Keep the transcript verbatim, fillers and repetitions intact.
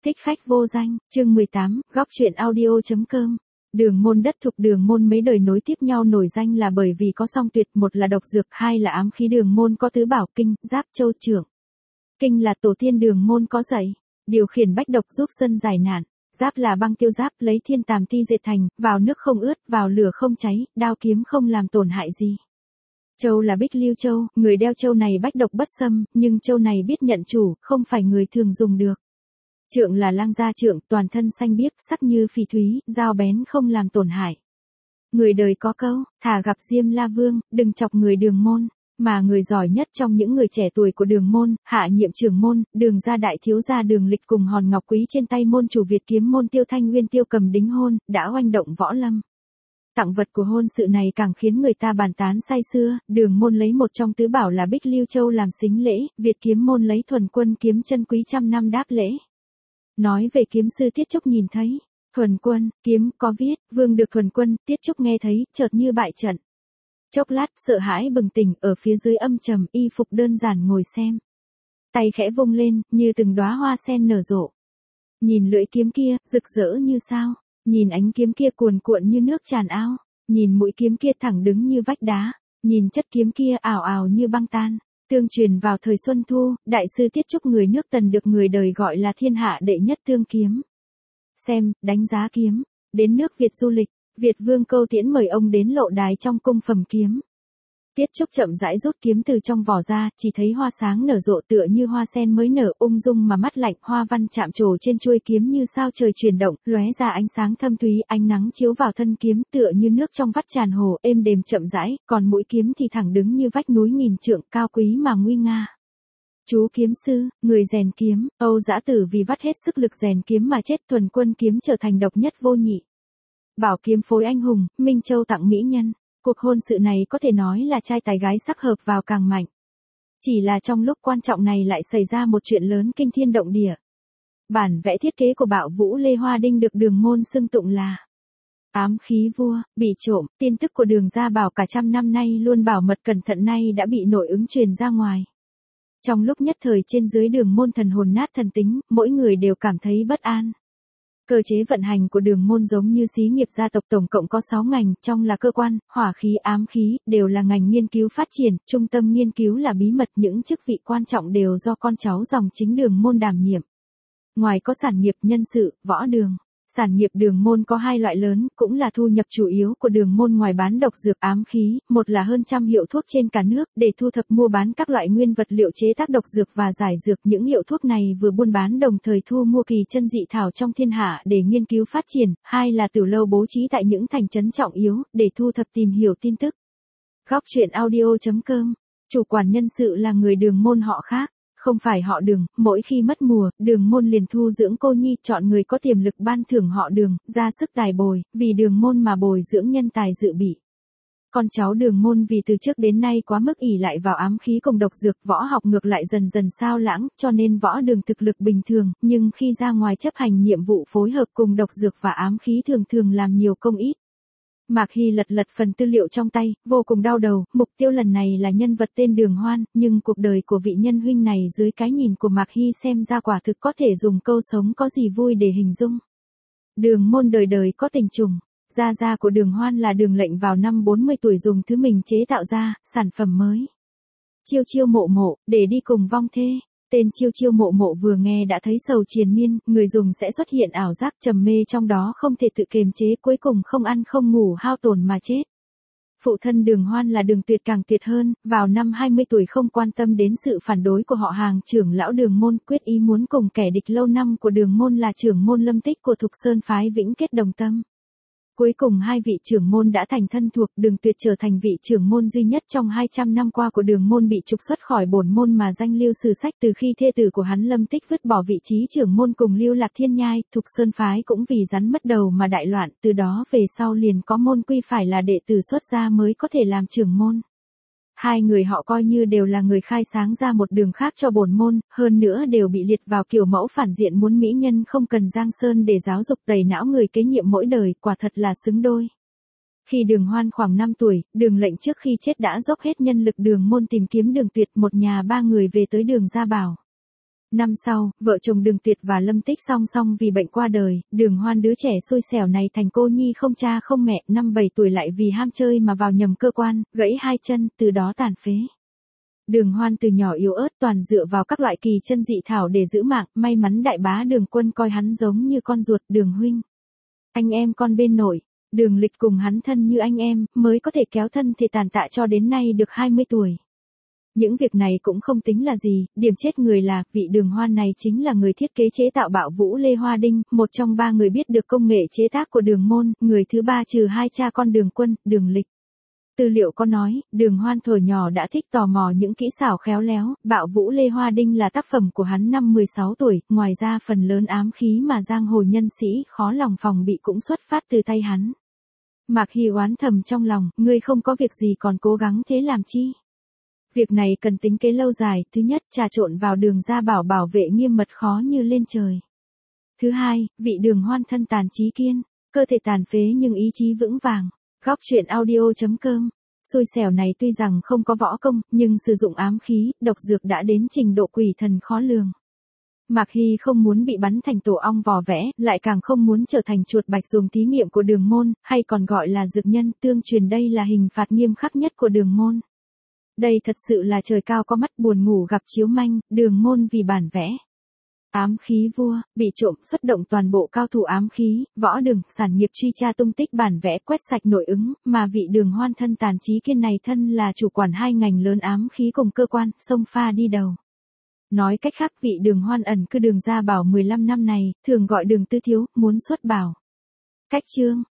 Thích khách vô danh, chương mười tám, góc truyện audio.com. Đường môn đất thuộc đường môn mấy đời nối tiếp nhau nổi danh là bởi vì có song tuyệt, một là độc dược, hai là ám khí. Đường môn có tứ bảo kinh, giáp châu trưởng. Kinh là tổ tiên đường môn có dạy, điều khiển bách độc giúp dân giải nạn. Giáp là băng tiêu giáp, lấy thiên tàm ti dệt thành, vào nước không ướt, vào lửa không cháy, đao kiếm không làm tổn hại gì. Châu là bích lưu châu, người đeo châu này bách độc bất xâm, nhưng châu này biết nhận chủ, không phải người thường dùng được. Trượng là lang gia trượng, toàn thân xanh biếc, sắc như phỉ thúy, dao bén không làm tổn hại. Người đời có câu, thà gặp Diêm La Vương, đừng chọc người đường môn. Mà người giỏi nhất trong những người trẻ tuổi của đường môn, hạ nhiệm trưởng môn, đường gia đại thiếu gia Đường Lịch cùng hòn ngọc quý trên tay môn chủ Việt kiếm môn Tiêu Thanh Nguyên Tiêu Cầm đính hôn, đã oanh động võ lâm. Tặng vật của hôn sự này càng khiến người ta bàn tán say sưa. Đường môn lấy một trong tứ bảo là Bích Lưu Châu làm sính lễ, Việt kiếm môn lấy thuần quân kiếm chân quý trăm năm đáp lễ. Nói về kiếm sư Tiết Trúc nhìn thấy, thuần quân, kiếm có viết, vương được thuần quân, Tiết Trúc nghe thấy, chợt như bại trận. Chốc lát, sợ hãi bừng tỉnh, ở phía dưới âm trầm, y phục đơn giản ngồi xem. Tay khẽ vung lên, như từng đóa hoa sen nở rộ. Nhìn lưỡi kiếm kia, rực rỡ như sao. Nhìn ánh kiếm kia cuồn cuộn như nước tràn ao. Nhìn mũi kiếm kia thẳng đứng như vách đá. Nhìn chất kiếm kia ảo ảo như băng tan. Tương truyền vào thời Xuân Thu, đại sư Tiết Trúc người nước Tần được người đời gọi là thiên hạ đệ nhất tương kiếm. Xem, đánh giá kiếm. Đến nước Việt du lịch, Việt Vương Câu Tiễn mời ông đến lộ đài trong cung phẩm kiếm. Tiết Trúc chậm rãi rút kiếm từ trong vỏ ra, chỉ thấy hoa sáng nở rộ tựa như hoa sen mới nở, ung dung mà mắt lạnh, hoa văn chạm trổ trên chuôi kiếm như sao trời chuyển động, lóe ra ánh sáng thâm thúy, ánh nắng chiếu vào thân kiếm tựa như nước trong vắt tràn hồ, êm đềm chậm rãi, còn mũi kiếm thì thẳng đứng như vách núi nghìn trượng, cao quý mà nguy nga. Chú kiếm sư, người rèn kiếm, Âu Dã Tử vì vắt hết sức lực rèn kiếm mà chết, thuần quân kiếm trở thành độc nhất vô nhị. Bảo kiếm phối anh hùng, Minh Châu tặng mỹ nhân. Cuộc hôn sự này có thể nói là trai tài gái sắp hợp vào càng mạnh. Chỉ là trong lúc quan trọng này lại xảy ra một chuyện lớn kinh thiên động địa. Bản vẽ thiết kế của Bạo Vũ Lê Hoa Đinh được đường môn xưng tụng là ám khí vua, bị trộm. Tin tức của đường gia bảo cả trăm năm nay luôn bảo mật cẩn thận nay đã bị nội ứng truyền ra ngoài. Trong lúc nhất thời trên dưới đường môn thần hồn nát thần tính, mỗi người đều cảm thấy bất an. Cơ chế vận hành của đường môn giống như xí nghiệp gia tộc, tổng cộng có sáu ngành, trong là cơ quan, hỏa khí, ám khí, đều là ngành nghiên cứu phát triển, trung tâm nghiên cứu là bí mật, những chức vị quan trọng đều do con cháu dòng chính đường môn đảm nhiệm. Ngoài có sản nghiệp nhân sự, võ đường. Sản nghiệp đường môn có hai loại lớn, cũng là thu nhập chủ yếu của đường môn ngoài bán độc dược ám khí, một là hơn trăm hiệu thuốc trên cả nước, để thu thập mua bán các loại nguyên vật liệu chế tác độc dược và giải dược. Những hiệu thuốc này vừa buôn bán đồng thời thu mua kỳ chân dị thảo trong thiên hạ để nghiên cứu phát triển, hai là tiểu lâu bố trí tại những thành trấn trọng yếu, để thu thập tìm hiểu tin tức. Góc truyện audio.com, chủ quản nhân sự là người đường môn họ khác. Không phải họ Đường, mỗi khi mất mùa, đường môn liền thu dưỡng cô nhi, chọn người có tiềm lực ban thưởng họ Đường, ra sức tài bồi, vì đường môn mà bồi dưỡng nhân tài dự bị. Con cháu đường môn vì từ trước đến nay quá mức ỷ lại vào ám khí cùng độc dược, võ học ngược lại dần dần sao lãng, cho nên võ đường thực lực bình thường, nhưng khi ra ngoài chấp hành nhiệm vụ phối hợp cùng độc dược và ám khí thường thường làm nhiều công ít. Mạc Hy lật lật phần tư liệu trong tay, vô cùng đau đầu, mục tiêu lần này là nhân vật tên Đường Hoan, nhưng cuộc đời của vị nhân huynh này dưới cái nhìn của Mạc Hy xem ra quả thực có thể dùng câu sống có gì vui để hình dung. Đường môn đời đời có tình trùng, gia gia của Đường Hoan là Đường Lệnh vào năm bốn mươi tuổi dùng thứ mình chế tạo ra, sản phẩm mới. Chiêu chiêu mộ mộ, để đi cùng vong thê. Tên chiêu chiêu mộ mộ vừa nghe đã thấy sầu triền miên, người dùng sẽ xuất hiện ảo giác trầm mê trong đó không thể tự kiềm chế, cuối cùng không ăn không ngủ hao tổn mà chết. Phụ thân Đường Hoan là Đường Tuyệt càng tuyệt hơn, vào năm hai mươi tuổi không quan tâm đến sự phản đối của họ hàng trưởng lão đường môn, quyết ý muốn cùng kẻ địch lâu năm của đường môn là trưởng môn Lâm Tích của Thục Sơn phái Vĩnh kết đồng tâm. Cuối cùng hai vị trưởng môn đã thành thân thuộc, Đường Tuyệt trở thành vị trưởng môn duy nhất trong hai trăm năm qua của đường môn bị trục xuất khỏi bổn môn mà danh lưu sử sách từ khi thê tử của hắn Lâm Tích vứt bỏ vị trí trưởng môn cùng lưu lạc thiên nhai, Thục Sơn phái cũng vì rắn mất đầu mà đại loạn, từ đó về sau liền có môn quy phải là đệ tử xuất gia mới có thể làm trưởng môn. Hai người họ coi như đều là người khai sáng ra một đường khác cho bổn môn, hơn nữa đều bị liệt vào kiểu mẫu phản diện muốn mỹ nhân không cần giang sơn để giáo dục tẩy não người kế nhiệm mỗi đời, quả thật là xứng đôi. Khi Đường Hoan khoảng năm tuổi, Đường Lệnh trước khi chết đã dốc hết nhân lực đường môn tìm kiếm Đường Tuyệt, một nhà ba người về tới Đường gia bảo. Năm sau, vợ chồng Đường Tuyệt và Lâm Tích song song vì bệnh qua đời, Đường Hoan đứa trẻ xui xẻo này thành cô nhi không cha không mẹ, năm bảy tuổi lại vì ham chơi mà vào nhầm cơ quan, gãy hai chân, từ đó tàn phế. Đường Hoan từ nhỏ yếu ớt toàn dựa vào các loại kỳ chân dị thảo để giữ mạng, may mắn đại bá Đường Quân coi hắn giống như con ruột, Đường huynh. Anh em con bên nội, Đường Lịch cùng hắn thân như anh em, mới có thể kéo thân thể tàn tạ cho đến nay được hai mươi tuổi. Những việc này cũng không tính là gì, điểm chết người là, vị Đường Hoan này chính là người thiết kế chế tạo bạo vũ Lê Hoa Đinh, một trong ba người biết được công nghệ chế tác của Đường môn, người thứ ba trừ hai cha con Đường Quân, Đường Lịch. Tư liệu có nói, Đường Hoan thuở nhỏ đã thích tò mò những kỹ xảo khéo léo, bạo vũ Lê Hoa Đinh là tác phẩm của hắn năm mười sáu tuổi, ngoài ra phần lớn ám khí mà giang hồ nhân sĩ khó lòng phòng bị cũng xuất phát từ tay hắn. Mạc Hy oán thầm trong lòng, ngươi không có việc gì còn cố gắng thế làm chi? Việc này cần tính kế lâu dài, thứ nhất trà trộn vào Đường gia bảo bảo vệ nghiêm mật khó như lên trời. Thứ hai, vị Đường Hoan thân tàn trí kiên, cơ thể tàn phế nhưng ý chí vững vàng. Góc truyện audio chấm com. Xui xẻo này tuy rằng không có võ công, nhưng sử dụng ám khí, độc dược đã đến trình độ quỷ thần khó lường. Mạc Hy không muốn bị bắn thành tổ ong vò vẽ, lại càng không muốn trở thành chuột bạch dùng thí nghiệm của Đường môn, hay còn gọi là dược nhân, tương truyền đây là hình phạt nghiêm khắc nhất của Đường môn. Đây thật sự là trời cao có mắt buồn ngủ gặp chiếu manh, Đường môn vì bản vẽ. Ám khí vua, bị trộm, xuất động toàn bộ cao thủ ám khí, võ Đường, sản nghiệp truy tra tung tích bản vẽ quét sạch nội ứng, mà vị Đường Hoan thân tàn trí kiên này thân là chủ quản hai ngành lớn ám khí cùng cơ quan, xông pha đi đầu. Nói cách khác vị Đường Hoan ẩn cư Đường gia bảo mười lăm năm này, thường gọi Đường Tư Thiếu, muốn xuất bảo. Cách chương